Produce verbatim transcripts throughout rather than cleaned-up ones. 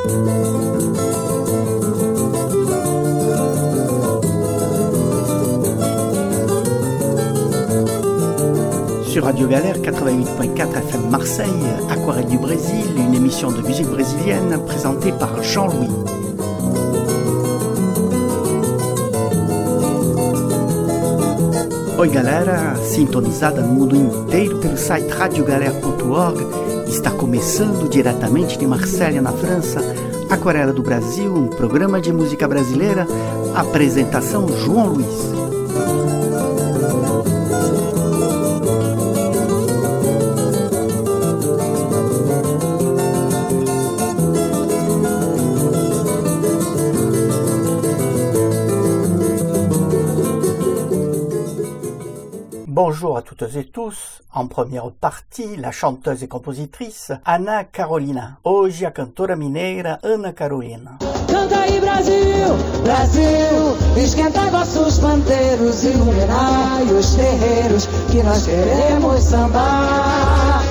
Sur Radio Galère quatre-vingt-huit virgule quatre F M Marseille, Aquarelle du Brésil, une émission de musique brésilienne présentée par Jean-Louis. Oi galera, sintonizada no mundo inteiro pelo site radio galera ponto org, está começando diretamente de Marselha, na França, Aquarela do Brasil, um programa de música brasileira, apresentação João Luiz. Bonjour à toutes et tous. En première partie, la chanteuse et compositrice Ana Carolina. Hoje a cantora mineira Ana Carolina. Canta aí Brasil, Brasil, esquentai vossos pandeiros, iluminai os terreiros que nós queremos sambar.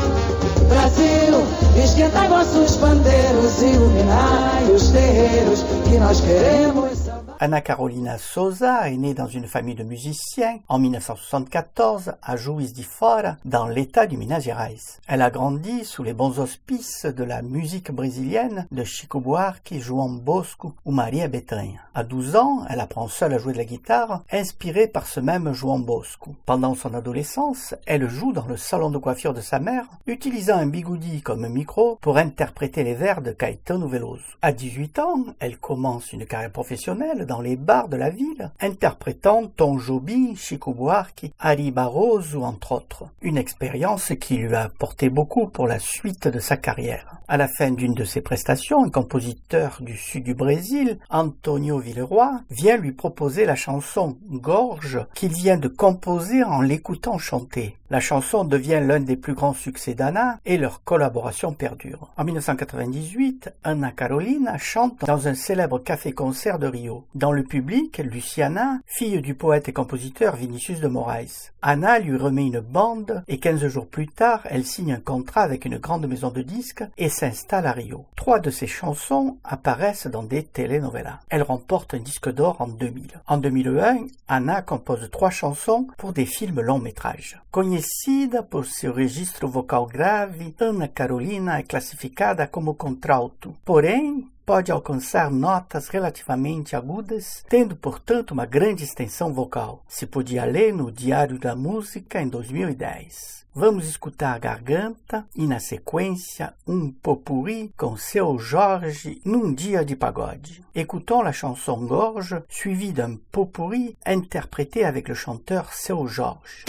Brasil, esquentai vossos pandeiros, iluminai os terreiros que nós queremos sambar. Ana Carolina Souza est née dans une famille de musiciens en dix-neuf cent soixante-quatorze à Juiz de Fora, dans l'état du Minas Gerais. Elle a grandi sous les bons auspices de la musique brésilienne de Chico Buarque, João Bosco ou Maria Bethânia. À douze ans, elle apprend seule à jouer de la guitare, inspirée par ce même João Bosco. Pendant son adolescence, elle joue dans le salon de coiffure de sa mère, utilisant un bigoudi comme micro pour interpréter les vers de Caetano Veloso. À dix-huit ans, elle commence une carrière professionnelle dans les bars de la ville, interprétant Tom Jobim, Chico Buarque, Ari Barroso, entre autres. Une expérience qui lui a apporté beaucoup pour la suite de sa carrière. À la fin d'une de ses prestations, un compositeur du sud du Brésil, Antonio Villeroy, vient lui proposer la chanson Gorge qu'il vient de composer en l'écoutant chanter. La chanson devient l'un des plus grands succès d'Ana et leur collaboration perdure. En dix-neuf cent quatre-vingt-dix-huit, Ana Carolina chante dans un célèbre café-concert de Rio. Dans le public, Luciana, fille du poète et compositeur Vinicius de Moraes. Ana lui remet une bande et quinze jours plus tard, elle signe un contrat avec une grande maison de disques et s'installe à Rio. Trois de ses chansons apparaissent dans des telenovelas. Elle remporte un disque d'or en deux mille. En deux mille un, Ana compose trois chansons pour des films longs métrages. Conhecida por seu registro vocal grave, Ana Carolina é classificada como contralto. Porém, pode alcançar notas relativamente agudas, tendo, portanto, uma grande extensão vocal. Se podia ler no Diário da Música em dois mil e dez. Vamos escutar a Garganta e, na sequência, um pot-pourri com Seu Jorge num dia de pagode. Écoutons la chanson Gorge, suivie d'un pot-pourri interprété avec le chanteur Seu Jorge.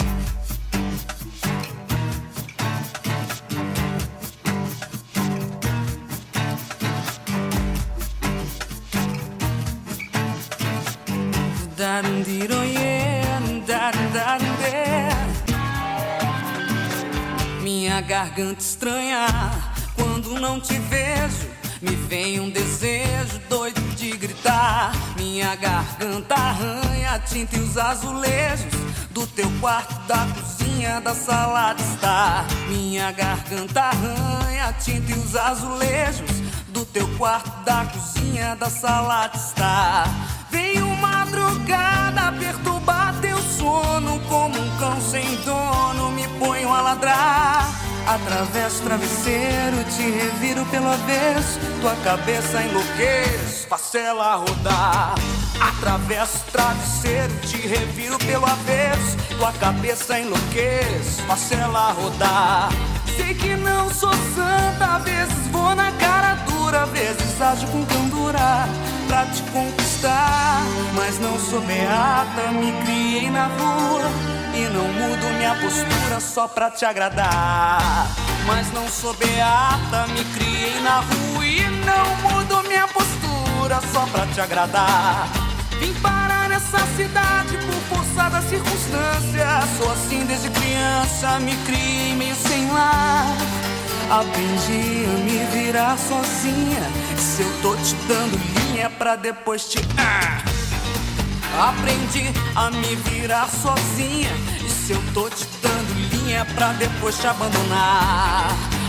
Minha garganta estranha, quando não te vejo, me vem um desejo doido de gritar. Minha garganta arranha a tinta e os azulejos do teu quarto, da cozinha, da sala de estar. Minha garganta arranha a tinta e os azulejos do teu quarto, da cozinha, da sala de estar. Veio madrugada perturbar teu sono, como um cão sem dono me ponho a ladrar. Atravesso o travesseiro, te reviro pelo avesso, tua cabeça enlouqueço, faço ela rodar. Atravesso o travesseiro, te reviro pelo avesso, tua cabeça enlouqueço, faço ela rodar. Sei que não sou santa, às vezes vou na cara dura, às vezes ajo com candura pra te conquistar. Mas não sou beata, me criei na rua e não mudo minha postura só pra te agradar. Mas não sou beata, me criei na rua e não mudo minha postura só pra te agradar. Vim parar nessa cidade por força da circunstância. Sou assim desde criança, me criei meio sem lar. Aprendi a me virar sozinha. Se eu tô te dando linha pra depois te... Ah! Aprendi a me virar sozinha. E se eu tô te dando linha pra depois te abandonar.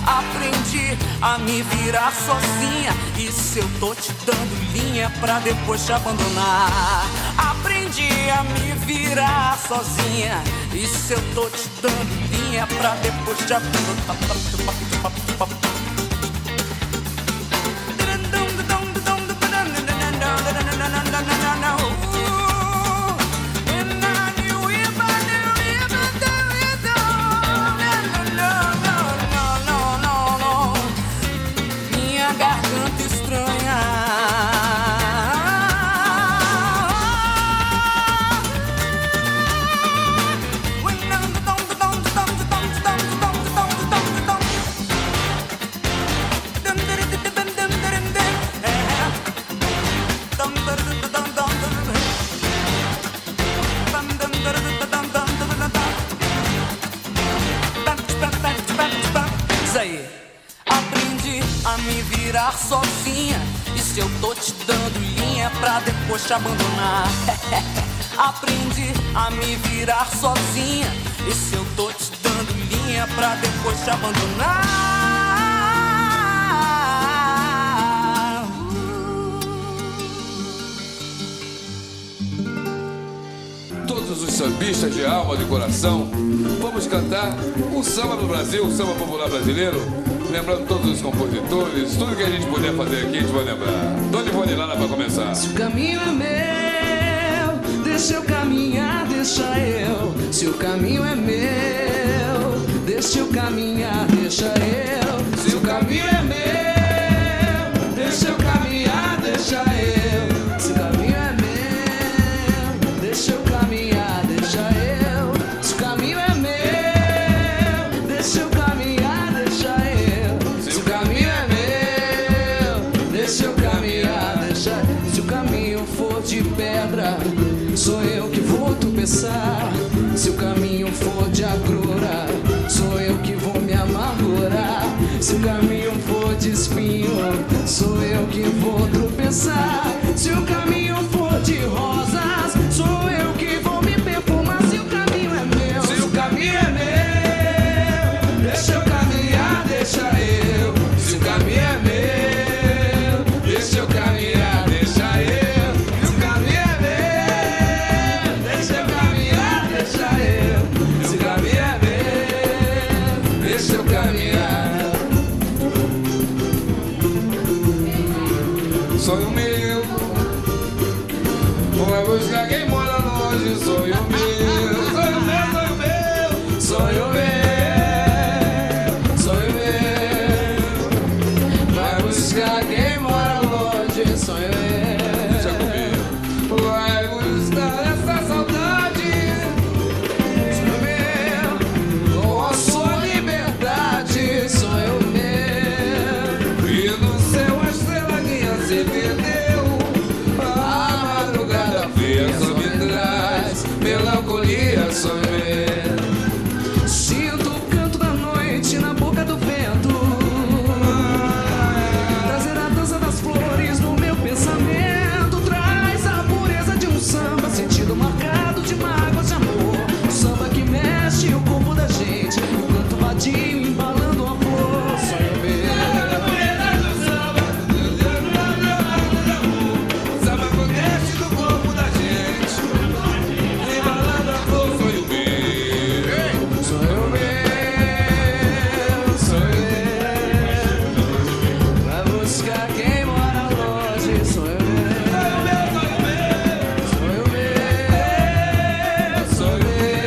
Aprendi a me virar sozinha. E se eu tô te dando linha pra depois te abandonar? Aprendi a me virar sozinha. E se eu tô te dando linha pra depois te abandonar? Minha garganta estranha. Aprendi a me virar sozinha. E se eu tô te dando linha pra depois te abandonar? Aprendi a me virar sozinha. E se eu tô te dando linha pra depois te abandonar? Todos os sambistas de alma, de coração, vamos cantar o samba do Brasil, o samba popular brasileiro, lembrando todos os compositores, tudo que a gente puder fazer aqui a gente vai lembrar. Dona Ivone Lara para começar. Se o caminho é meu, deixa eu caminhar, deixa eu. Se o caminho é meu, deixa eu caminhar, deixa eu. Se o caminho é meu, deixa eu caminhar, deixa eu. Se o caminho é meu, deixa eu caminhar, deixa eu. Se o caminho é meu, deixa eu caminhar, deixa eu. Se o caminho é meu, deixa eu caminhar, deixa eu. Se o caminho for de pedra, sou eu que vou tropeçar. Se o caminho for de agrura, sou eu que vou me amargurar. Se o caminho for de espinho, sou eu que vou tropeçar. Se o caminho for de rosas, sou eu que vou me perfumar. Se o caminho é meu, se o caminho é meu, deixa eu caminhar, deixa eu. Se o caminho é meu, deixa eu caminhar, deixa eu. Se o caminho é meu, deixa eu caminhar, deixa eu. Se o caminho é meu, deixa eu caminhar. Sonho meu, vai buscar quem mora longe. Sonho meu, sonho meu, sonho meu, sonho meu, sonho meu. Vai buscar quem mora longe, sonho eu. Deixa comigo. Vai buscar essa saudade, Sonho meu, com a sua liberdade, sonho meu. e no céu a estrela guia se perdeu. A madrugada Fria só me traz melancolia, sonho meu. sinto o canto da noite na boca do vento, trazer a dança das flores no meu pensamento. Traz a pureza de um samba, sentido marcado de mágoas de amor. O samba que mexe o corpo da gente, o canto vadio embalando a flor. Sonho meu, Samba acontece no corpo da gente, embalando a flor, sonho meu. sonho meu, sonho meu. Vai buscar quem mora longe, sonho meu. Sonho meu, sonho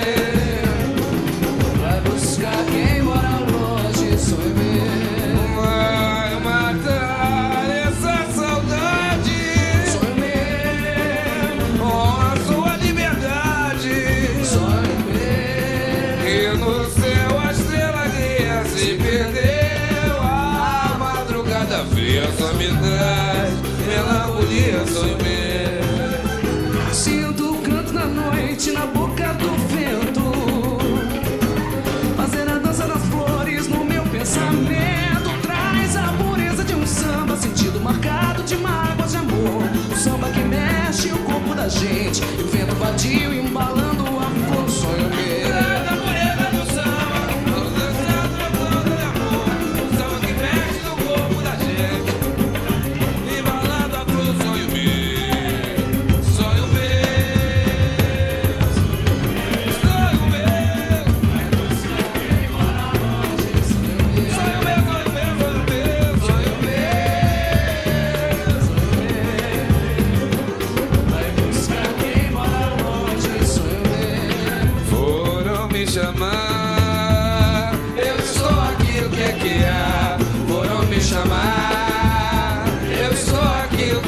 meu. Vai buscar quem mora longe, sonho meu. Vai matar essa saudade Sonho meu, com a sua liberdade. sonho meu. E no céu a estrela guia se perdeu. A madrugada fria só me traz melancolia, sonho meu. Sinto o canto da noite na boca do vento, fazer a dança das flores no meu pensamento. Traz a pureza de um samba, sentido marcado de mágoas de amor. O samba que mexe o corpo da gente, e o vento vadio embalando a flor. Sonho meu, A pureza do samba, dançando a flor do amor.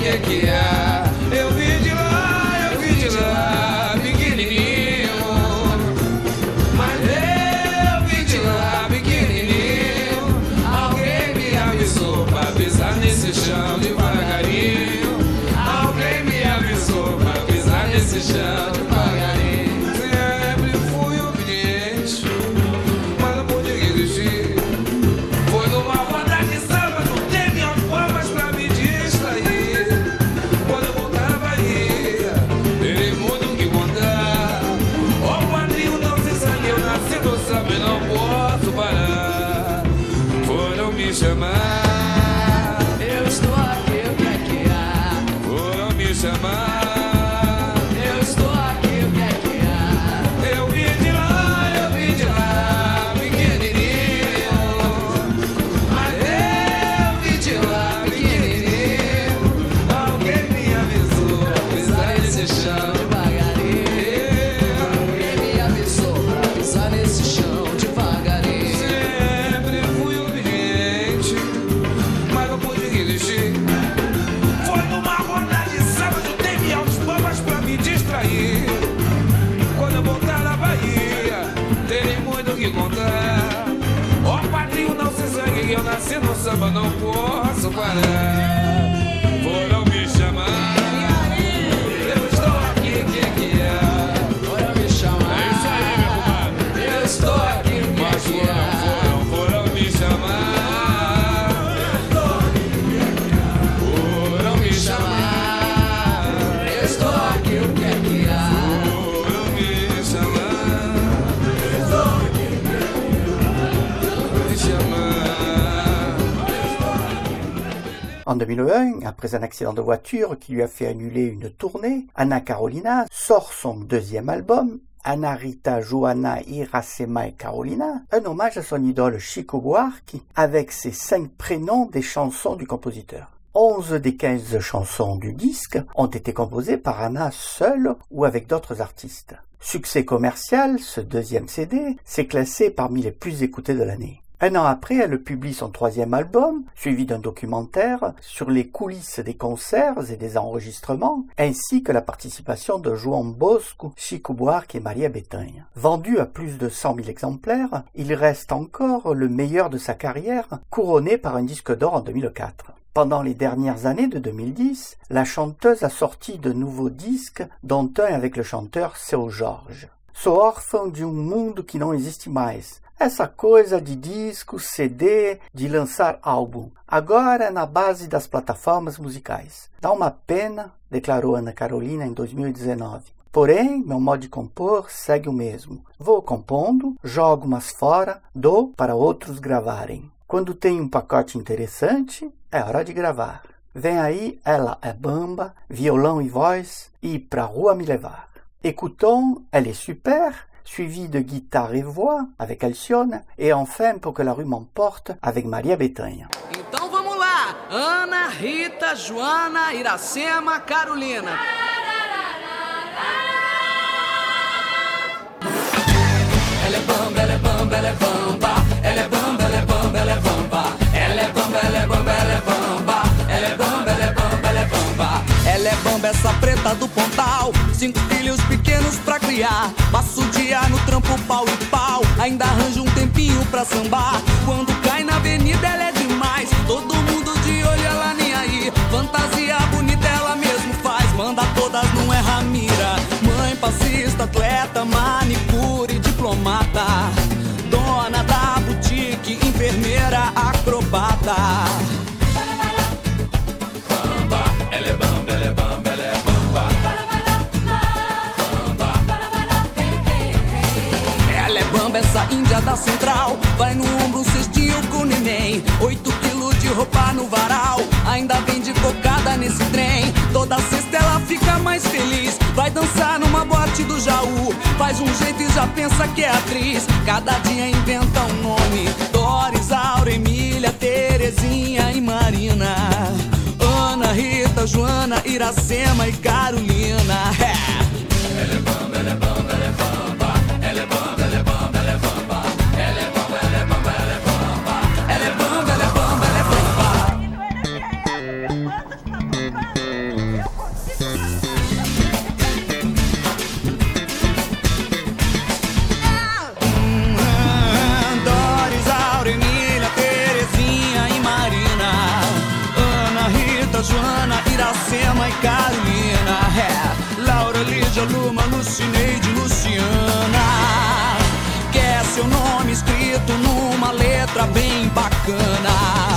que é que é. Eu vim de lá, eu vim de lá, pequenininho. Mas eu vim de lá, pequenininho. Alguém me avisou pra pisar nesse chão devagarinho. Alguém me avisou pra pisar nesse chão devagarinho. Sempre fui obediente, mas não pude resistir. Foi numa roda de samba, não teve palmas pra me distrair. Quando eu voltar na Bahia, terei muito que contar. O quadrinho não se sangue, eu nasci do samba e não posso parar. Foram me chamar, Eu estou aqui, o que é que há? foram me chamar. Eu estou aqui, o que é que há? Eu vim de lá, eu vim de lá, pequenininho. Mas eu vim de lá, pequenininho. Alguém me avisou pra pisar nesse chão Devagarinho. Alguém me avisou pra pisar nesse chão devagarinho. Sempre fui obediente, mas não pude resistir. Foi numa roda de samba, juntei-me aos palmas pra me distrair. Quando eu voltar na Bahia, terei muito que contar. Ó padrinho, não se zangue, eu nasci no samba, não posso parar. Foram me chamar, eu estou aqui, que é que é? Bora me chamar. É isso aí, meu compadre. Eu estou aqui, o que é Mas que foram, há? foram, foram me chamar. Foram me chamar. Eu estou aqui, o que é que há? Foram me chamar. Me chamar. En deux mille un, après un accident de voiture qui lui a fait annuler une tournée, Ana Carolina sort son deuxième album, Ana Rita Joana Iracema et Carolina, un hommage à son idole Chico Buarque, avec ses cinq prénoms des chansons du compositeur. Onze des quinze chansons du disque ont été composées par Ana seule ou avec d'autres artistes. Succès commercial, ce deuxième C D s'est classé parmi les plus écoutés de l'année. Un an après, elle publie son troisième album, suivi d'un documentaire sur les coulisses des concerts et des enregistrements, ainsi que la participation de João Bosco, Chico Buarque et Maria Bethânia. Vendu à plus de cent mille exemplaires, il reste encore le meilleur de sa carrière, couronné par un disque d'or en deux mille quatre. Pendant les dernières années de deux mille dix, la chanteuse a sorti de nouveaux disques, dont un avec le chanteur Seu Jorge. Sou órfão de um mundo que não existe mais. Essa coisa de disco, C D, de lançar álbum. Agora é na base das plataformas musicais. Dá uma pena, declarou Ana Carolina em dois mil e dezenove. Porém, meu modo de compor segue o mesmo. Vou compondo, jogo umas fora, dou para outros gravarem. Quando tem um pacote interessante, é hora de gravar. Vem aí Ela é Bamba, violão e voz, e Pra Rua Me Levar. Écoutons Elle est super, suivi de Guitare et voix avec Alcione, et enfin Pour que la rue m'emporte avec Maria Bethânia. Então vamos lá. Ana, Rita, Joana, Iracema, Carolina. Ela é bamba, ela é bamba, ela é bamba. Ela é bamba, ela é bamba, ela é bamba. Ela é bamba, ela é bamba, ela é bamba. Ela é bamba, ela é bamba, ela é bamba. Ela é bamba, essa preta do Pontal. Cinco filhos pequenos pra criar. Passa o dia no trampo pau e pau. Ainda arranja um tempinho pra sambar. Quando cai na avenida ela é demais. Todo mundo de olho, ela nem aí. Fantasia bonita ela mesmo faz. Manda todas, não erra a mira. Mãe, passista, atleta, manicure, diplomata. Dona da boutique, enfermeira, acrobata. Bamba, ela é bamba, ela é bamba, ela é bamba. Ela é bamba, essa índia da central. Vai no ombro um cestinho com neném. Oito quilos de roupa no varal. Ainda vende cocada nesse trem. Toda sexta ela fica mais feliz. Vai dançar numa boate do Jaú. Faz um jeito e já pensa que é atriz. Cada dia inventa um nome. Doris, Aura, Emília, Terezinha e Marina. Ana, Rita, Joana, Iracema e Carolina. É. Ela é bamba, ela é bamba, ela é bamba. Ela é bamba, ela é bamba, ela é bamba. Ela é bamba, ela é bamba, ela é bamba. Ela é bamba, ela é bamba, ela é bamba. e Carolina, é Laura, Lídia, Luma, Lucineide, Luciana. Quer seu nome escrito numa letra bem bacana.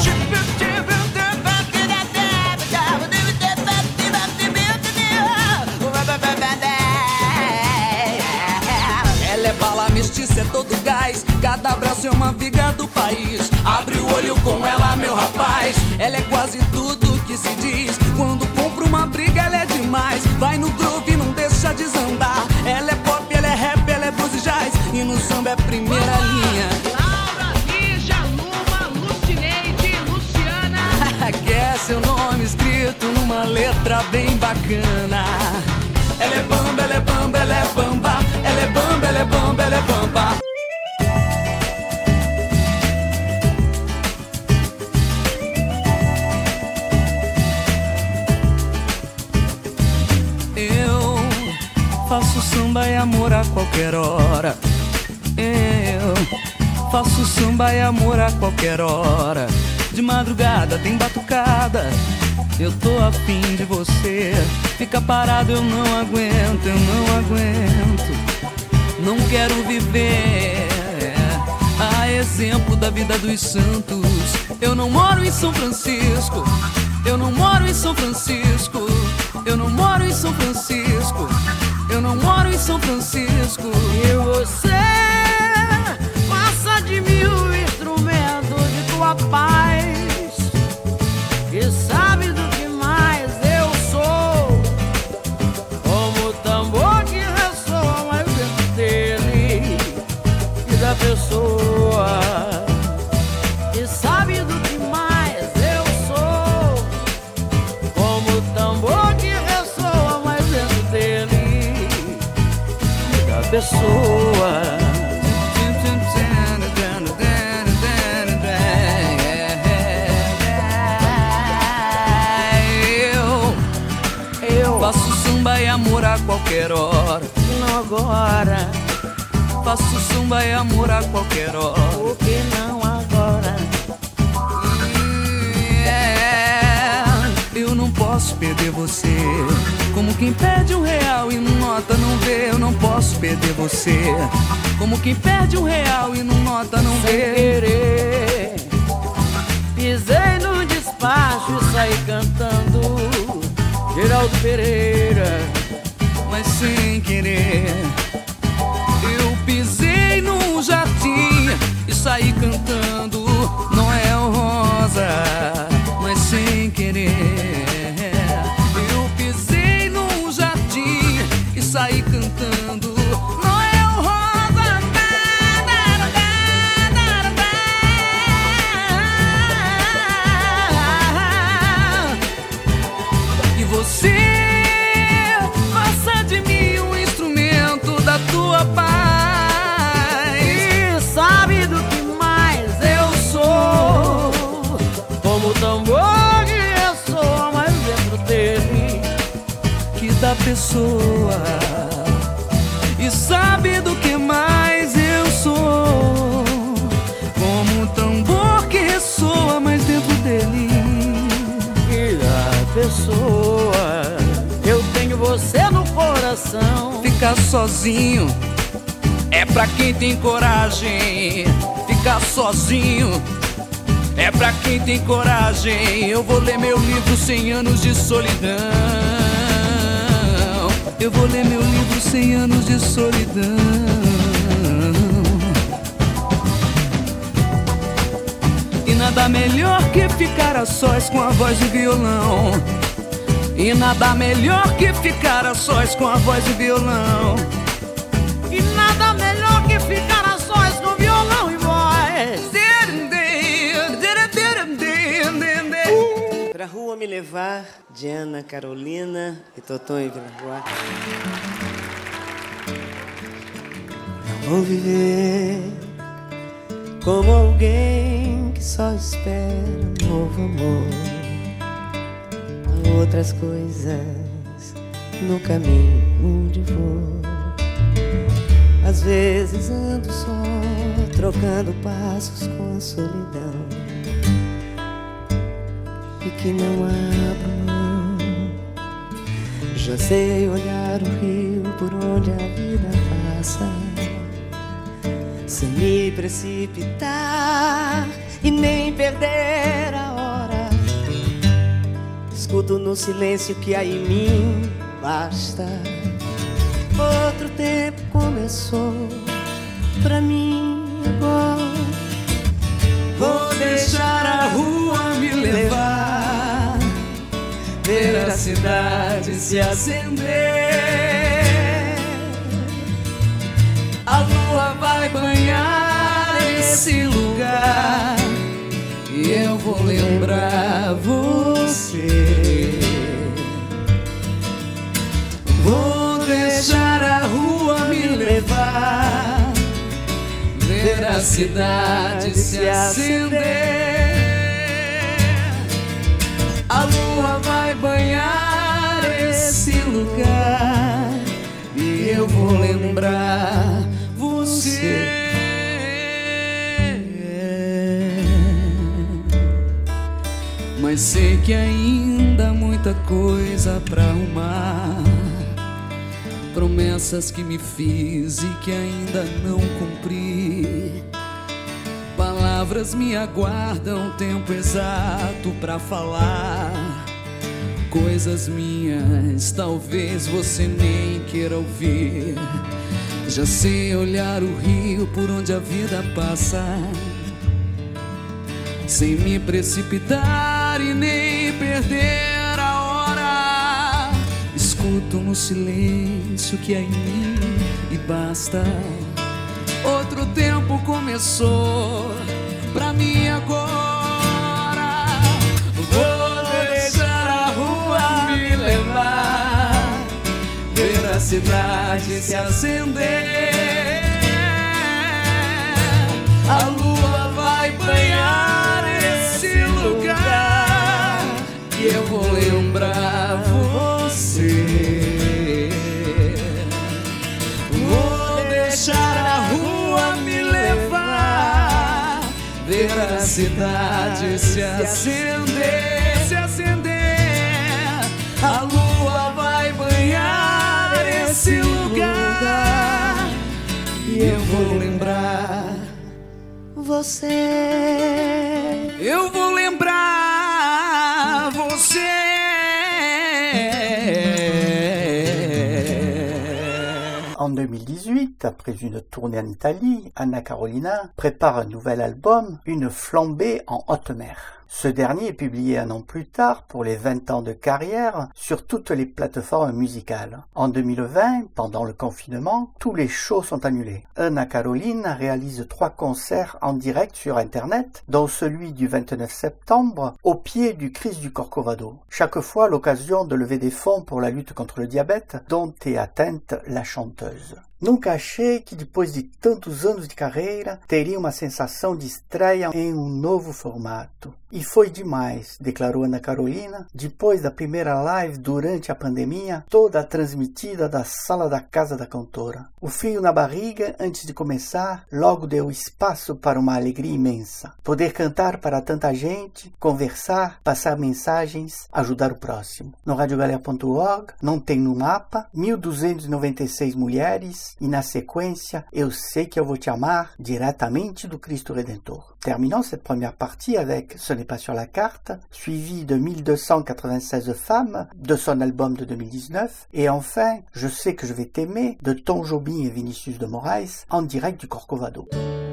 Ela é bala mestiça, é todo gás, cada abraço é uma viga do país. Abre o olho com ela, meu rapaz, ela é quase tudo que se diz. Quando compra uma briga, ela é demais. Vai no groove, não deixa desandar. Ela é pop, ela é rap, ela é blues e jazz, e no samba é primeira linha. Laura, Lígia, Luma, Lucineide, Luciana. Quer seu nome escrito numa letra bem bacana. Ela é bamba, ela é bamba, ela é bamba. Ela é bamba, ela é bamba, ela é bamba. Eu faço samba e amor a qualquer hora. Eu faço samba e amor a qualquer hora. De madrugada tem batucada, eu tô afim de você. Fica parado, eu não aguento, eu não aguento. Não quero viver a exemplo da vida dos santos. Eu não moro em São Francisco, eu não moro em São Francisco, eu não moro em São Francisco, eu não moro em São Francisco. E você passa de mil instrumentos de tua paz, e sabe do que mais eu sou, como o tambor que ressoa mais dentro dele e da pessoa. E sabe do que mais eu sou, como o tambor que ressoa mais dentro dele e da pessoa. Faço samba e amor a qualquer hora. Não agora, Faço samba e amor a qualquer hora. por que não agora? Yeah. Eu não posso perder você, como quem perde um real e não nota, não vê. Eu não posso perder você, como quem perde um real e não nota, não Sem vê. querer, pisei no despacho e saí cantando Geraldo Pereira. Mas sem querer, eu pisei num jardim e saí cantando Noel Rosa. Mas sem querer, eu pisei num jardim e saí cantando Noel Rosa. E você faça de mim um instrumento da tua paz. E sabe do que mais eu sou, como o tambor que ressoa mais dentro dele Que da pessoa. E sabe do que mais eu sou, como um tambor que ressoa mais dentro dele e da pessoa. Eu tenho você no coração. Ficar sozinho é pra quem tem coragem. Ficar sozinho é pra quem tem coragem. Eu vou ler meu livro Cem Anos de Solidão. Eu vou ler meu livro Cem Anos de Solidão. E nada melhor que ficar a sós com a voz de violão. E nada melhor que ficar a sós com a voz de violão. E nada melhor que ficar a sós com violão e voz. Pra rua me levar, de Ana Carolina e Totonho Vila Rua. Não vou viver como alguém que só espera um novo amor. Há outras coisas no caminho onde vou. Às vezes ando só, trocando passos com a solidão, e que não abro mão Já sei olhar o rio por onde a vida passa, sem me precipitar e nem perder a hora. Escuto no silêncio que há em mim, basta. Outro tempo começou pra mim agora. Vou deixar a rua me levar, ver a cidade se acender. A lua vai banhar esse lugar e eu vou lembrar você. Vou deixar a rua me levar, ver a cidade se acender. A lua vai banhar esse lugar e eu vou lembrar você. Mas sei que ainda há muita coisa pra arrumar, promessas que me fiz e que ainda não cumpri. Palavras me aguardam o tempo exato pra falar, coisas minhas talvez você nem queira ouvir. Já sei olhar o rio por onde a vida passa, sem me precipitar e nem perder a hora. Escuto no silêncio que é em mim e basta. Outro tempo começou pra mim agora. Vou deixar a rua me levar, ver a cidade se acender. A lua vai banhar esse lugar e eu vou lembrar você. Vou deixar a rua me levar, ver a cidade se acender, se acender. A lua vai banhar esse lugar e eu vou lembrar você. Eu vou lembrar você. En deux mille dix-huit, après une tournée en Italie, Anna Carolina prépare un nouvel album, Une flambée en haute mer. Ce dernier est publié un an plus tard pour les vingt ans de carrière sur toutes les plateformes musicales. En deux mille vingt, pendant le confinement, tous les shows sont annulés. Anna Carolina réalise trois concerts en direct sur Internet, dont celui du vingt-neuf septembre au pied du Christ du Corcovado. Chaque fois l'occasion de lever des fonds pour la lutte contre le diabète dont est atteinte la chanteuse. Nunca achei que depois de tantos anos de carreira teria uma sensação de estreia em um novo formato. E foi demais, declarou Ana Carolina, depois da primeira live durante a pandemia, toda transmitida da sala da casa da cantora. O frio na barriga, antes de começar, logo deu espaço para uma alegria imensa. Poder cantar para tanta gente, conversar, passar mensagens, ajudar o próximo. No radio galera ponto org não tem no mapa mil duzentas e noventa e seis mulheres e na sequência Eu Sei Que Eu Vou Te Amar, diretamente do Cristo Redentor. Terminons cette première partie avec Ce n'est pas sur la carte, suivi de mille deux cent quatre-vingt-seize femmes de son album de deux mille dix-neuf, et enfin Je sais que je vais t'aimer de Tom Jobim et Vinicius de Moraes en direct du Corcovado.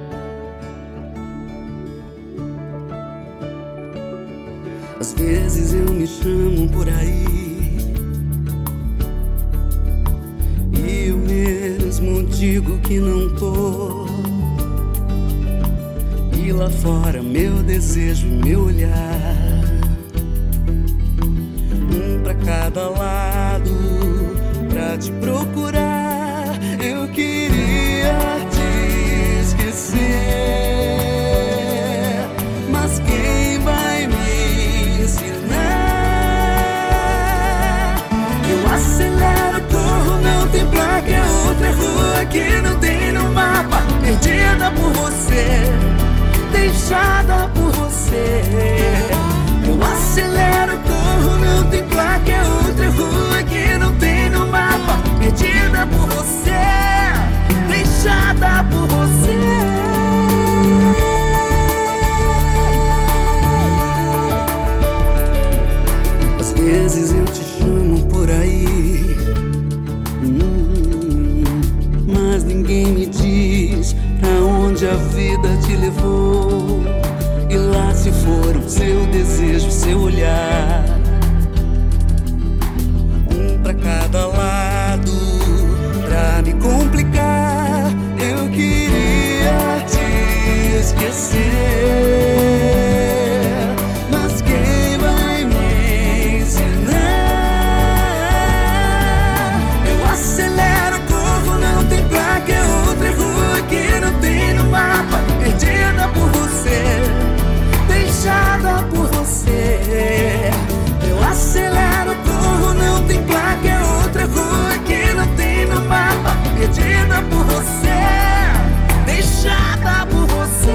Às vezes eu me chamo por aí e eu mesmo digo que não tô. E lá fora meu desejo e meu olhar, um pra cada lado, pra te procurar. Eu queria te esquecer, mas quem vai me ensinar? Eu acelero, corro, não tem placa, é outra rua que não tem no mapa. Perdida por você, deixada por você. Eu acelero, corro, não tem placa, é outra rua que não tem te chamam por aí, hum, mas ninguém me diz pra onde a vida te levou. E lá se foram seu desejo, seu olhar, um pra cada lado, pra me complicar. Eu queria te esquecer, mas quem vai me ensinar? Eu acelero, corro, não tem placa, é outra rua que não tem no mapa. Perdida por você, deixada por você. Eu acelero, corro, não tem placa, é outra rua que não tem no mapa. Perdida por você, deixada por você.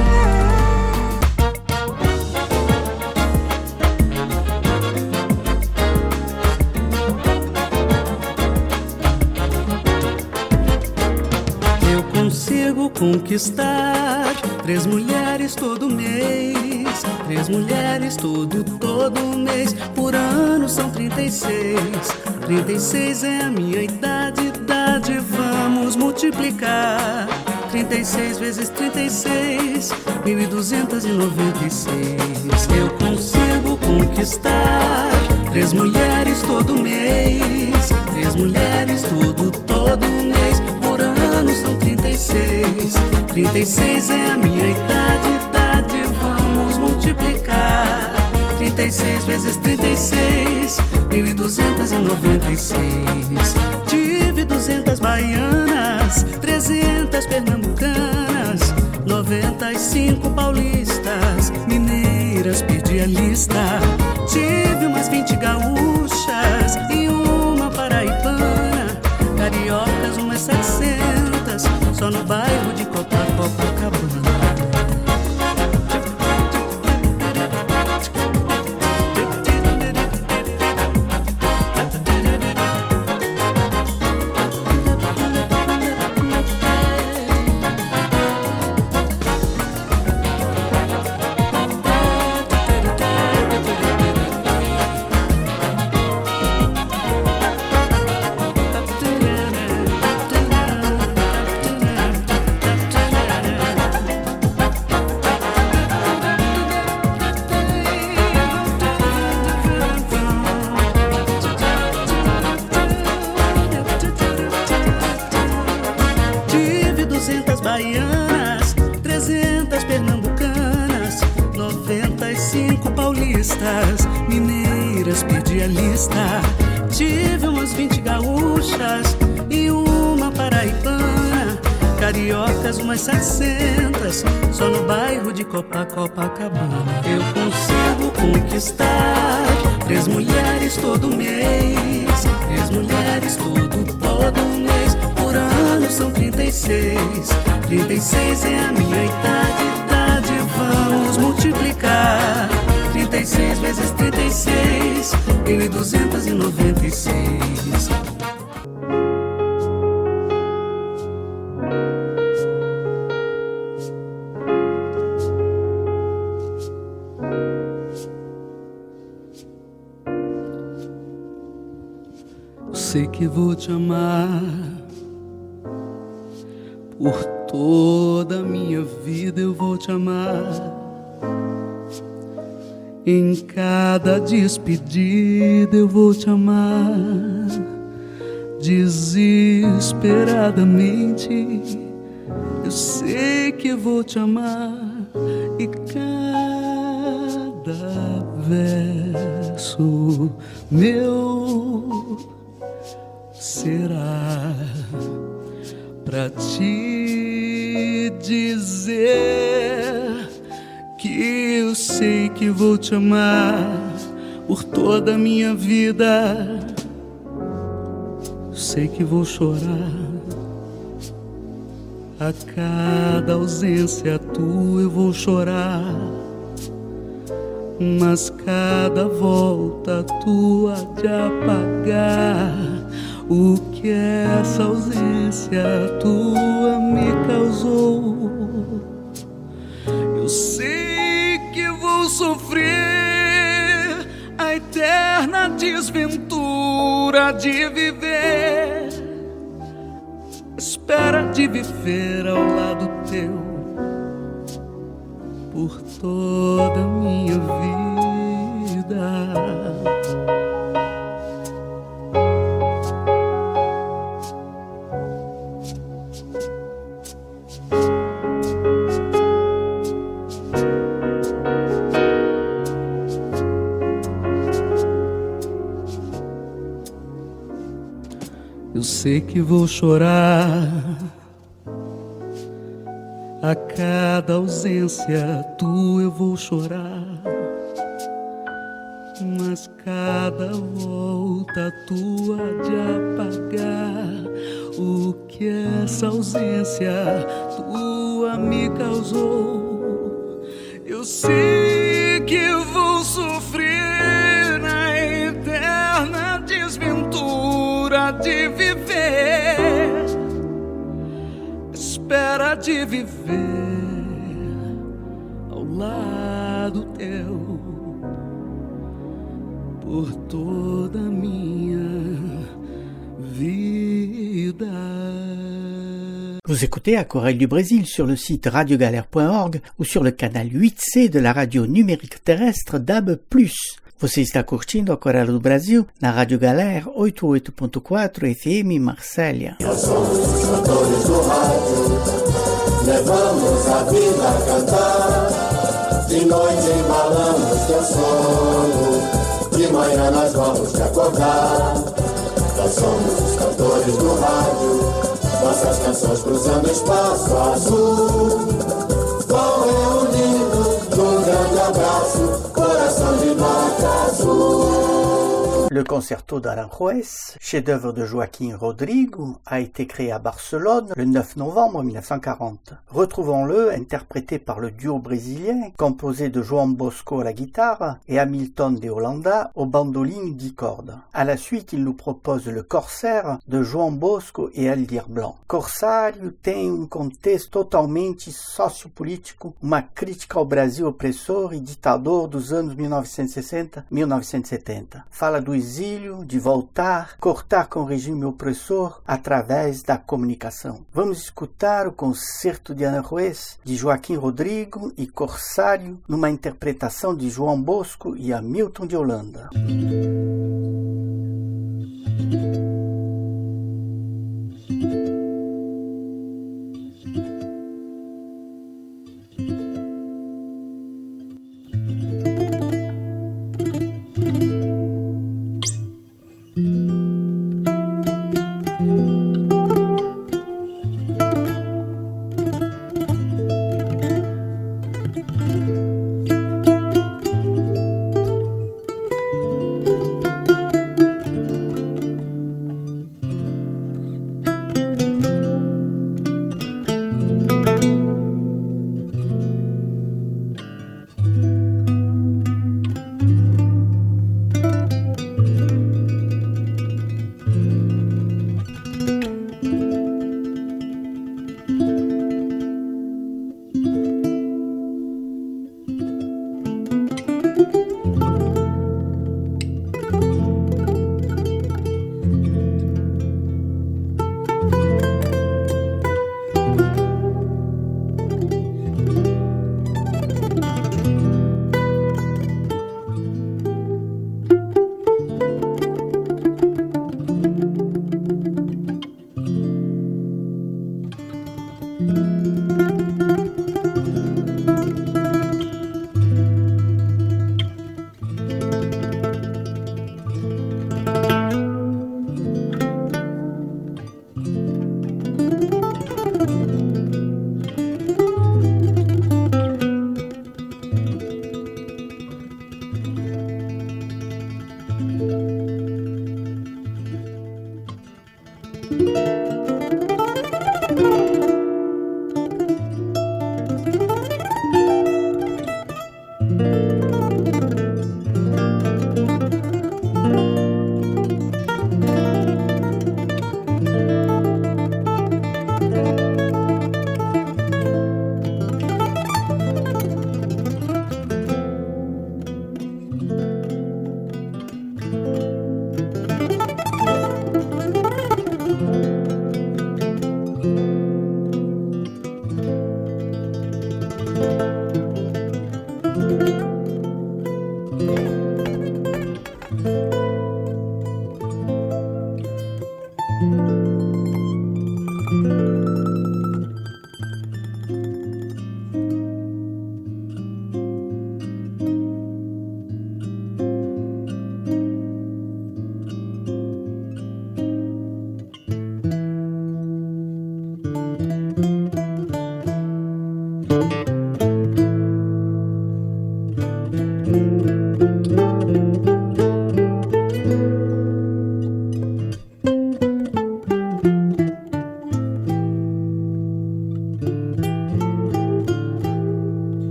Eu consigo conquistar três mulheres todo mês, três mulheres todo, todo mês. Por ano são trinta e seis, trinta e seis é a minha idade, idade, vamos multiplicar. Trinta e seis vezes trinta e seis, mil e duzentos e noventa e seis. Eu consigo conquistar três mulheres todo mês, três mulheres todo, todo mês. Por ano são trinta e seis, trinta e seis é a minha idade, idade, vamos multiplicar. Trinta e seis vezes trinta e seis, mil e duzentos e noventa e seis. Tive duzentas baianas, trezentas pernambucanas, noventa e cinco paulistas, mineiras, perdi a lista. Tive umas vinte gaúchas e uma paraibana, cariocas umas setecentas, só no bairro de Copacabana. Baianas, trezentas pernambucanas, noventa e cinco paulistas, mineiras, perdi a lista. Tive umas vinte gaúchas e uma paraibana, cariocas umas setecentas, só no bairro de Copacabana. Eu consigo conquistar três mulheres todo mês, três mulheres todo, todo mês. Por ano são trinta e seis, trinta e seis é a minha idade, idade, vamos multiplicar. Trinta e seis vezes trinta e seis, mil e duzentos e noventa e seis. Sei que vou te amar por toda a minha vida, eu vou te amar. Em cada despedida eu vou te amar. Desesperadamente eu sei que vou te amar. E cada verso meu será pra te dizer que eu sei que vou te amar por toda a minha vida. Sei que vou chorar a cada ausência tua, eu vou chorar, mas cada volta tua de apagar o que essa ausência tua me causou. Eu sei que vou sofrer a eterna desventura desventura de viver, espera de viver ao lado teu por toda a minha vida. Eu sei que vou chorar a cada ausência tua, eu vou chorar, mas cada volta tua de apagar o que essa ausência tua me causou. Eu sei que vou sofrer na eterna desventura de viver, espera de viver ao lado teu por toda a minha vida. Vous écoutez Aquarelle du Brésil sur le site radio galère point org ou sur le canal huit C de la radio numérique terrestre D A B plus. Você está curtindo Aquarela do Brasil na Rádio Galera oitenta e oito ponto quatro F M Marsella. Nós somos os cantores do rádio, levamos a vida a cantar. De noite embalamos teu sono, de manhã nós vamos te acordar. Nós somos os cantores do rádio, nossas canções cruzando espaço azul. Vão reunindo num grande abraço, coração de nota azul. Le concerto d'Aranjuez, chef-d'œuvre de Joaquín Rodrigo, a été créé à Barcelone le neuf novembre mille neuf cent quarante. Retrouvons-le interprété par le duo brésilien composé de João Bosco à la guitare et Hamilton de Holanda au bandoline dix cordes. À la suite, il nous propose le Corsaire de João Bosco e Aldir Blanc. Corsário tem um contexto totalmente sociopolítico, uma crítica ao Brasil opressor e ditador dos anos mil novecentos e sessenta a mil novecentos e setenta. Fala do exílio, de voltar, cortar com o regime opressor através da comunicação. Vamos escutar o concerto de Aranjuez de Joaquín Rodrigo e Corsário numa interpretação de João Bosco e Hamilton de Holanda.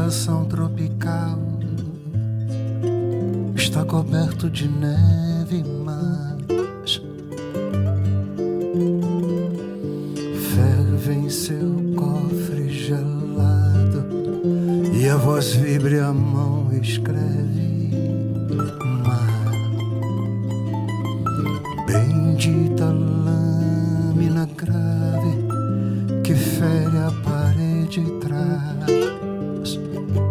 coração tropical está coberto de neve, mas ferve em seu cofre gelado e a voz vibra e a mão escreve mar. Bendita lâmina grave que fere a parede e traz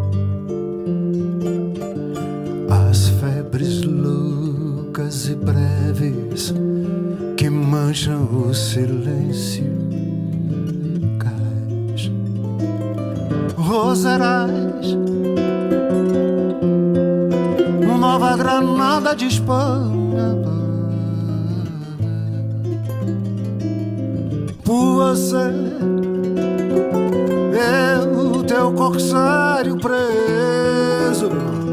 as febres loucas e breves que mancham o silêncio cais. Roserais, Nova Granada de Espanha, por você eu, teu corsário preso,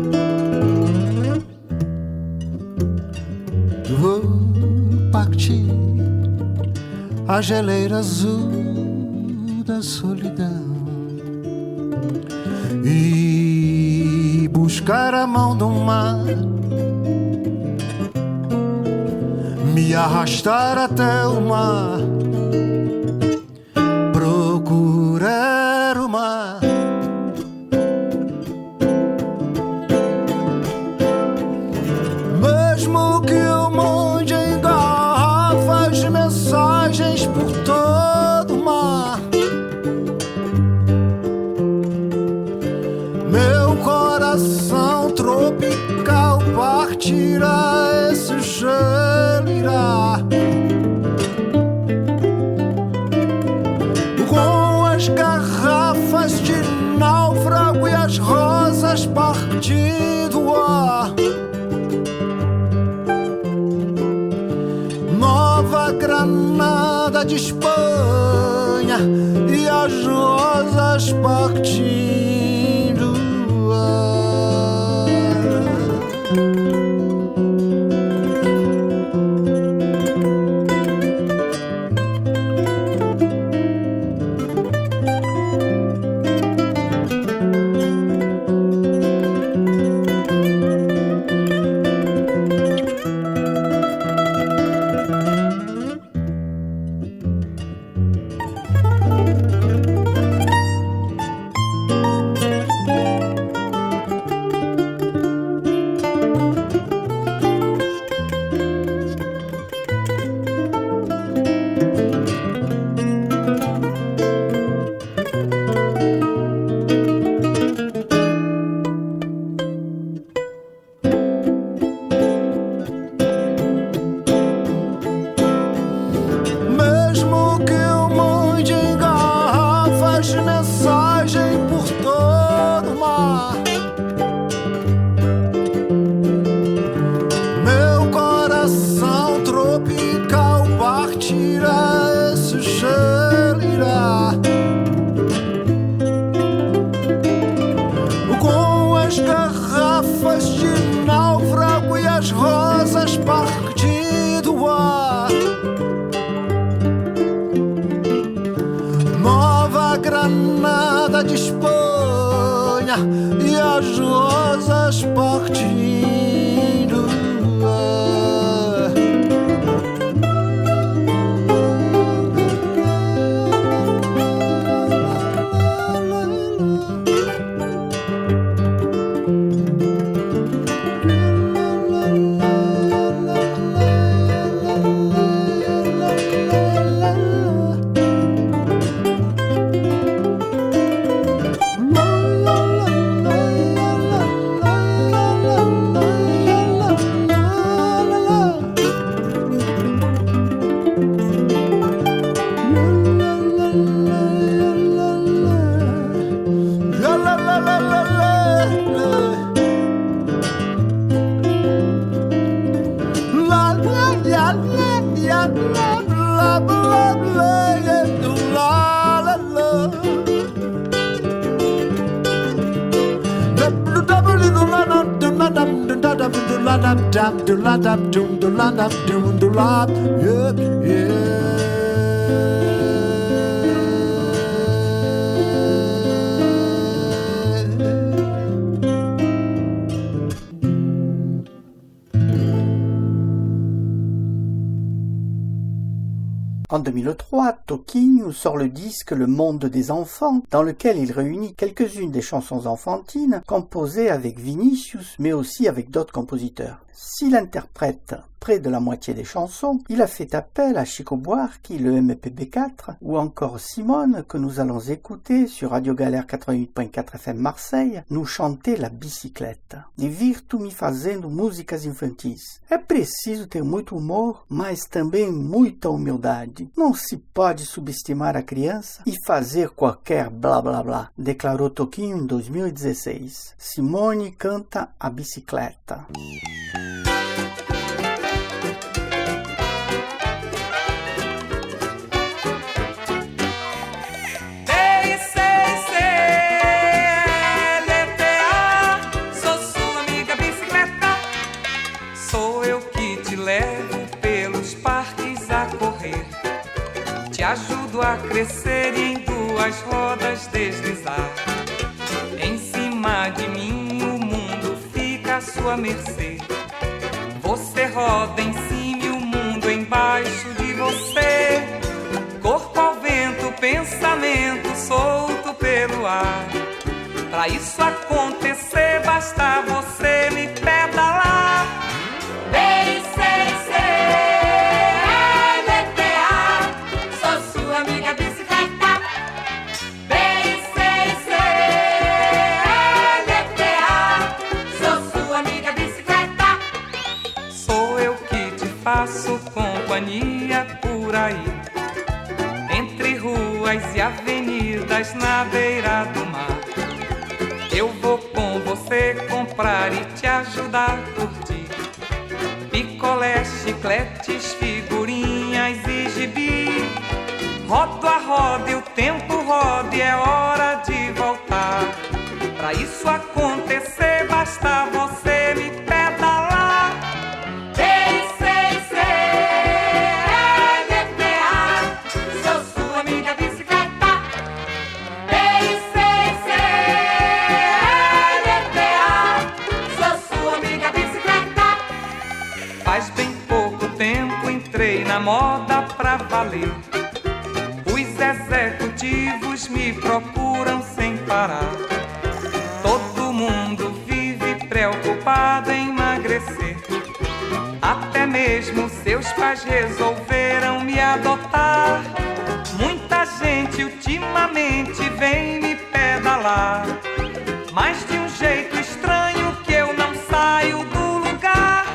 vou partir a geleira azul da solidão e buscar a mão do mar, me arrastar até o mar, procurar o mar. Mesmo que eu mande em garrafas de mensagens por todo o mar, meu coração tropical partirá, esse gelo irá com as garrafas de náufrago e as rosas partindo o ar. Nova Granada de Espanha e as rosas partindo o ar. En deux mille trois, Toquinho sort le disque Le Monde des enfants, dans lequel il réunit quelques-unes des chansons enfantines composées avec Vinicius, mais aussi avec d'autres compositeurs. S'il interprète près de la moitié des chansons, il a fait appel à Chico Buarque, le M P B quatre, ou encore Simone, que nous allons écouter sur Radio Galère quatre-vingt-huit point quatre F M Marseille, nous chanter La Bicicleta. Divirto-me fazendo músicas infantis. É preciso ter muito humor, mas também muita humildade. Não se pode subestimar a criança e fazer qualquer blá blá blá, declarou Toquinho em dois mil e dezesseis. Simone canta A Bicicleta. Ajudo a crescer e em duas rodas deslizar. Em cima de mim o mundo fica à sua mercê. Você roda em cima e o mundo embaixo de você. Corpo ao vento, pensamento solto pelo ar. Pra isso acontecer basta você me pedalar. Ei, sei, sei. Faço companhia por aí, entre ruas e avenidas na beira do mar. Eu vou com você comprar e te ajudar a curtir picolé, chicletes, figurinhas e gibi. Rodo a roda e o tempo roda e é hora de voltar. Pra isso acontecer basta você me pedalar. Na moda pra valer, os executivos me procuram sem parar. Todo mundo vive preocupado em emagrecer. Até mesmo seus pais resolveram me adotar. Muita gente ultimamente vem me pedalar, mas de um jeito estranho que eu não saio do lugar.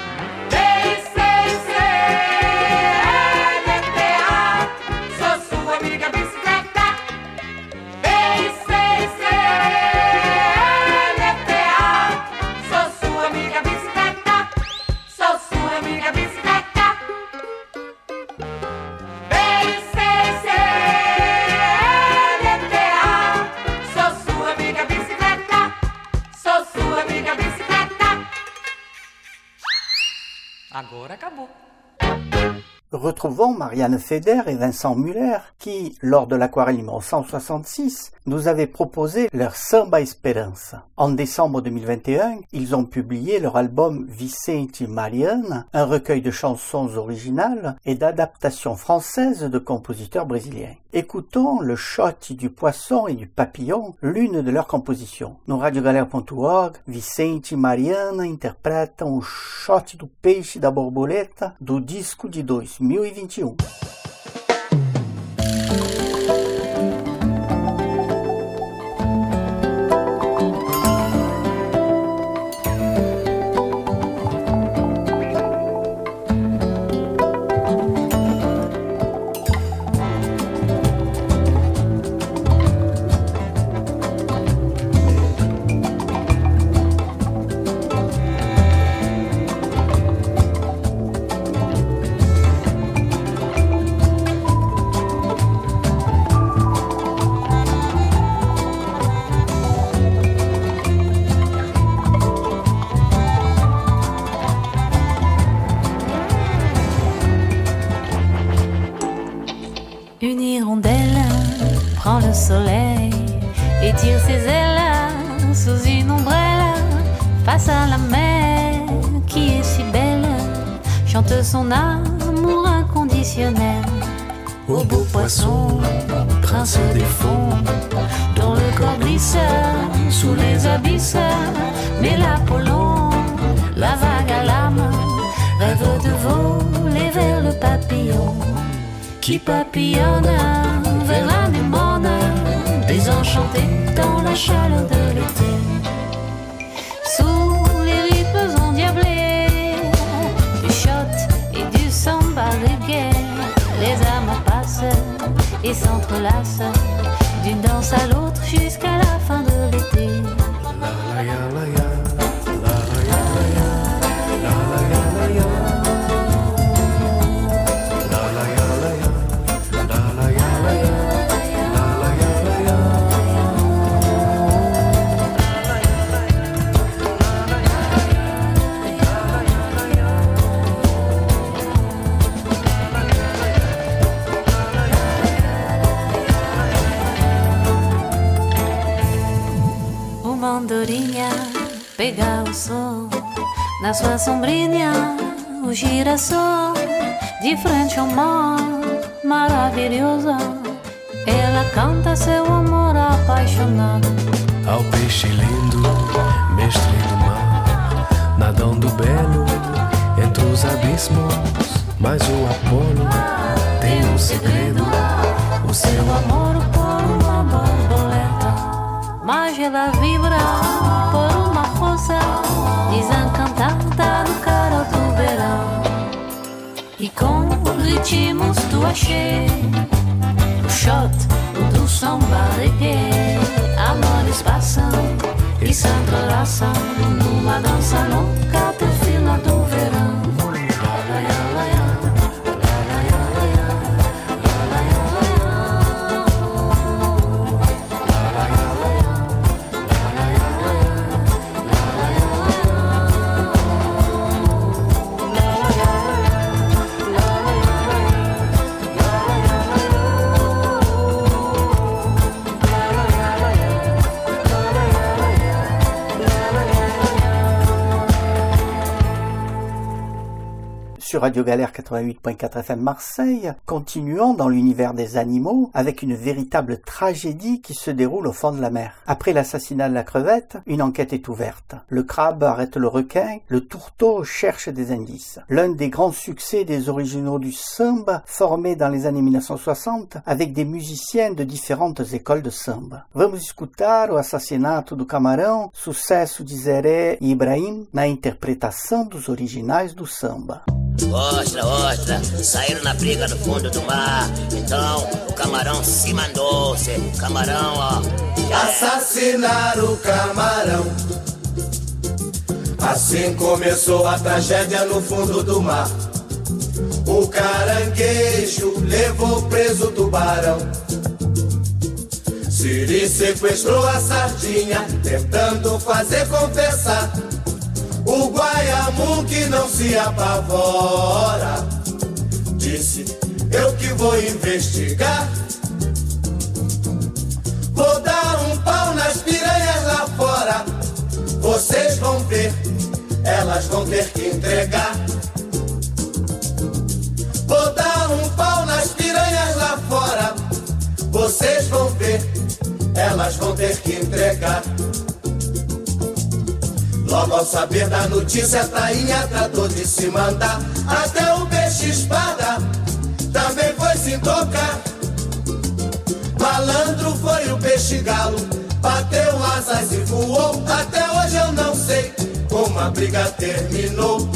Agora acabou. Retrouvons Marianne Feder et Vincent Muller qui, lors de l'aquarelle numéro cent soixante-six, nous avaient proposé leur Samba Esperança. En décembre deux mille vingt et un, ils ont publié leur album Vicente e Mariana, un recueil de chansons originales et d'adaptations françaises de compositeurs brésiliens. Écoutons le Shot du poisson et du papillon, l'une de leurs compositions. No radiogalera ponto org, Vicente e Mariana interpretam o Shot do peixe e da borboleta do disco de dois mil e vinte e um. Une hirondelle prend le soleil et tire ses ailes sous une ombrelle face à la mer qui est si belle, chante son amour inconditionnel au beau poisson, prince des fonds, dont le corps glisse sous les abysses. Mais l'Apollon, la vague à l'âme, rêve de voler vers le papillon, qui papillonne vers l'anémone, désenchanté dans la chaleur de l'été. Sous les rythmes endiablés du shot et du samba reggae, les âmes passent et s'entrelacent d'une danse à l'autre jusqu'à la fin de l'été. La la ya la ya, la la ya la ya, la la ya la ya, la la ya la ya, la la ya la ya, la la ya la ya. Andorinha pega o sol na sua sombrinha, o girassol de frente ao mar maravilhoso. Ela canta seu amor apaixonado ao peixe lindo, mestre do mar, nadando belo entre os abismos. Mas o Apolo tem um segredo, o seu amor por uma borboleta. Mas ela vibra por uma rosa desencantada no calor do verão. E com ritmos do axé, o shot, o do samba reggae, amores passam e se entrelaçam numa dança louca até o final do verão. La, la, la, la. Sur Radio Galère quatre-vingt-huit point quatre F M Marseille, continuons dans l'univers des animaux avec une véritable tragédie qui se déroule au fond de la mer. Après l'assassinat de la crevette, une enquête est ouverte. Le crabe arrête le requin, le tourteau cherche des indices. L'un des grands succès des originaux du samba, formé dans les années mille neuf cent soixante avec des musiciens de différentes écoles de samba. Vamos escutar o assassinato do camarão, sucesso de Zeré e Ibrahim na interpretação dos originais do samba. Ostra, ostra, saíram na briga no fundo do mar. Então o camarão se mandou, cê, camarão, ó. Assassinaram o camarão. Assim começou a tragédia no fundo do mar. O caranguejo levou preso o tubarão. Siri sequestrou a sardinha, tentando fazer confessar. O Guaiamu que não se apavora disse, eu que vou investigar. Vou dar um pau nas piranhas lá fora. Vocês vão ver, elas vão ter que entregar. Vou dar um pau nas piranhas lá fora. Vocês vão ver, elas vão ter que entregar. Logo ao saber da notícia, a tainha tratou de se mandar. Até o peixe-espada também foi se tocar. Malandro foi o peixe-galo, bateu asas e voou. Até hoje eu não sei como a briga terminou.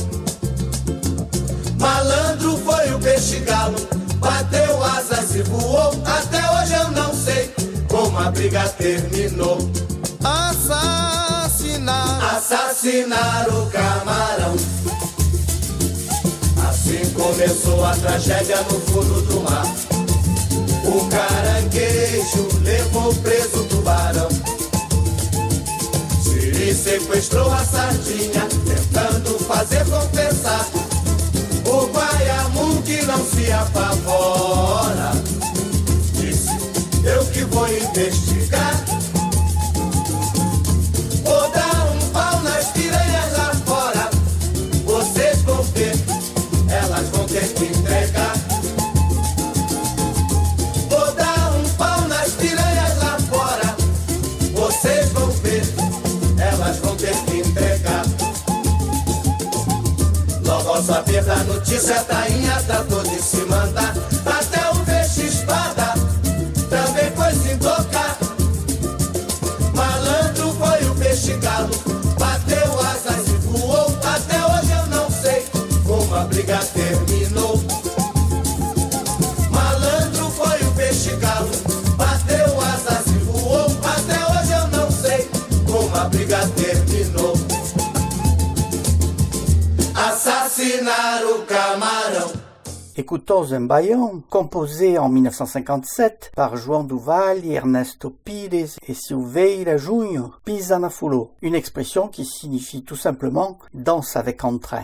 Malandro foi o peixe-galo, bateu asas e voou. Até hoje eu não sei como a briga terminou. Assassinar, assassinar o camarão. Assim começou a tragédia no fundo do mar. O caranguejo levou preso o tubarão. Siri sequestrou a sardinha, tentando fazer confessar. O Guaiamu que não se apavora disse, eu que vou investigar. Vou dar um pau nas piranhas lá fora. Vocês vão ver, elas vão ter que entregar. saber da notícia, a tainha tratou de se mandar. Até o peixe espada também foi se tocar. Malandro foi o peixe galo, bateu asas e voou. Até hoje eu não sei como a briga terminou. Malandro foi o peixe galo, bateu asas e voou. Até hoje eu não sei como a briga terminou. Assassinar o camarão. Écoutons un baillon composé en mille neuf cent cinquante-sept par João Duval et Ernesto Pires et Silveira Júnior, Pisa na Fulo, une expression qui signifie tout simplement danse avec entrain.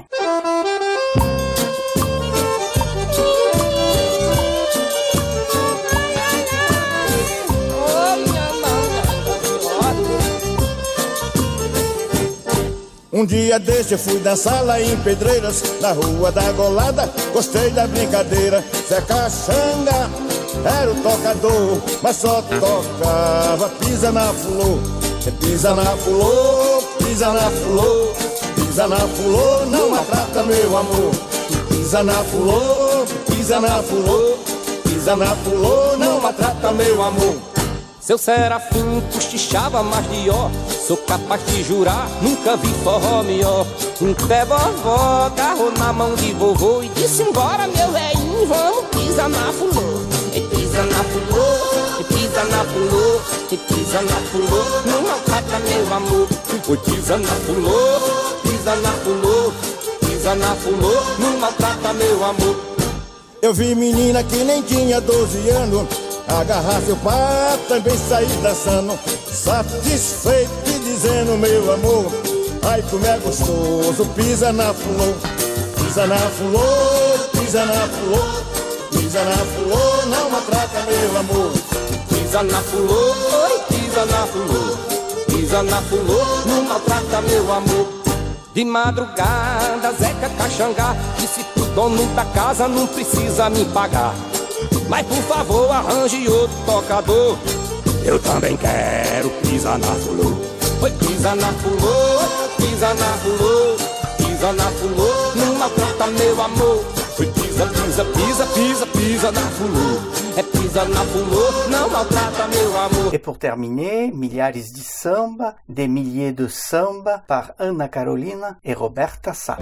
Um dia desse eu fui dançar lá em Pedreiras, na rua da Golada, gostei da brincadeira. Zé Caxanga era o tocador, mas só tocava pisa na fulô. É pisa na fulô, pisa na fulô, pisa na fulô, não maltrata meu amor. Pisa na fulô, pisa na fulô, pisa na fulô, não maltrata meu amor. Seu Serafim cochichava mais de ó, sou capaz de jurar, nunca vi forró melhor. Um pé vovó agarrou na mão de vovô e disse: embora meu velhinho, vamos pisar na fulô. E pisa na fulô, e pisa na fulô, e pisa na fulô, não maltrata meu amor. Oi, pisa na fulô, pisa na fulô, pisa na fulô, não maltrata meu amor. Eu vi menina que nem tinha doze anos agarrar seu pai, também sair dançando, satisfeito e dizendo: meu amor, ai como é gostoso, pisa na fulô, pisa na fulô, pisa na fulô, pisa na fulô, não maltrata meu amor. Pisa na fulô, pisa na fulô, pisa na fulô, não maltrata meu amor. De madrugada, Zeca Caxangá disse pro dono da casa: não precisa me pagar, mas por favor arranje outro tocador. Eu também quero pisar na fulô. Oi, pisa na fulô, pisa na fulô, pisa na fulô, não maltrata meu amor. Oi, pisa, pisa, pisa, pisa, pisa na fulô. É pisa na fulô, não maltrata meu amor. Et pour terminer, Milhares de Samba, des milliers de samba par Ana Carolina et Roberta Sá.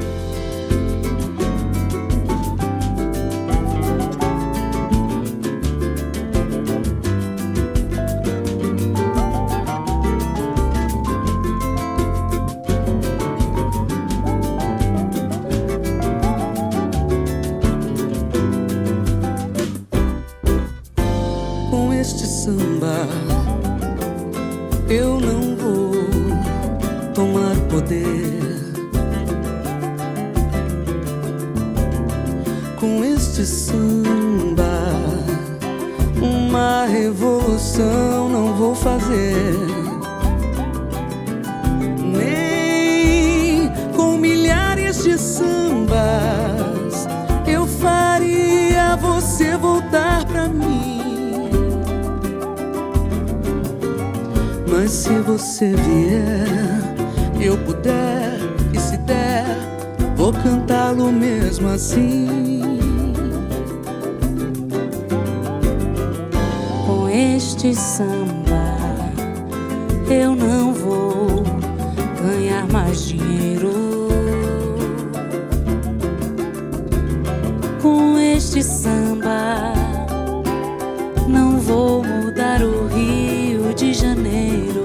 Eu não vou tomar poder. Com este samba, uma revolução não vou fazer. Nem com milhares de sambas eu faria você voltar pra mim. Mas se você vier, eu puder, e se der, vou cantá-lo mesmo assim. Com este samba, eu não vou ganhar mais dinheiro. Com este samba, não vou mudar o Rio de Janeiro.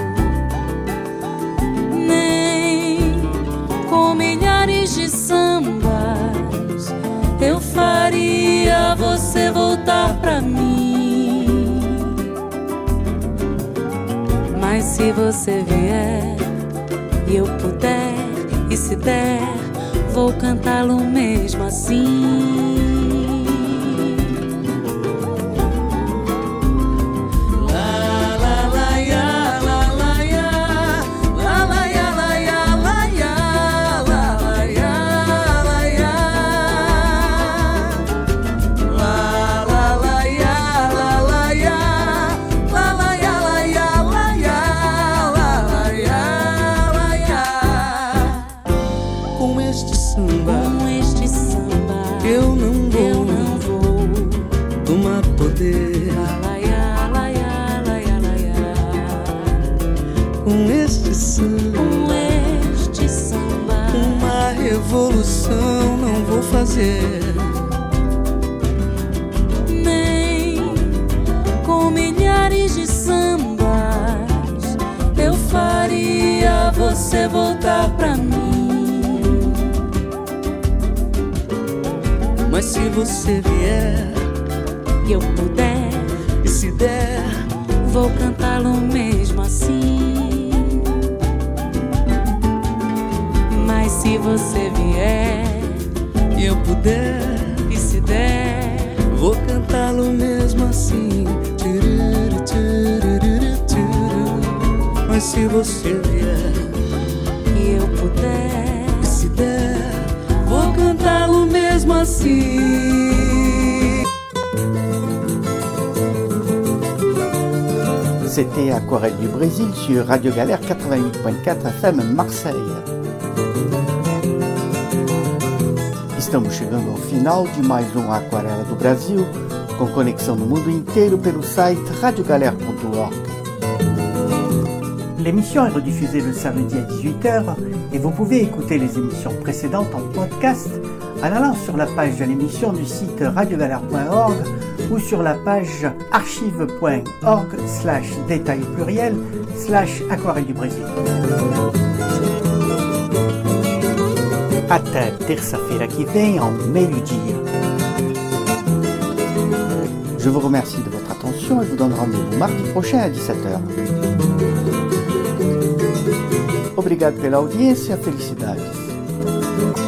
Nem com milhares de sambas eu faria você voltar pra mim. Mas se você vier e eu puder, e se der, vou cantá-lo mesmo assim. Com este samba, com este samba com este samba, com este samba. Uma revolução não vou fazer, nem com milhares de sambas eu faria você voltar pra mim. Mas se você vier e eu puder, e se der, vou cantá-lo mesmo assim. Mas se você vier e eu puder, e se der, vou cantá-lo mesmo assim. Tchururu, tchururu, tchururu. Mas se você vier e eu puder, e se der, vou cantá-lo mesmo assim. C'était Aquarelle du Brésil sur Radio Galère quatre-vingt-huit point quatre F M Marseille. Estamos chegando ao final de mais um Aquarela do Brasil, com conexão no mundo inteiro pelo site radio galère ponto org. L'émission est rediffusée le samedi à dix-huit heures et vous pouvez écouter les émissions précédentes en podcast en allant sur la page de l'émission du site radio galère point org ou sur la page archive point org slash détail pluriel slash aquarelle du Brésil. Até terça-feira que vem, ao meio-dia. Je vous remercie de votre attention et vous donne rendez-vous mardi prochain à dix-sept heures. Obrigado pela audiência, felicidades.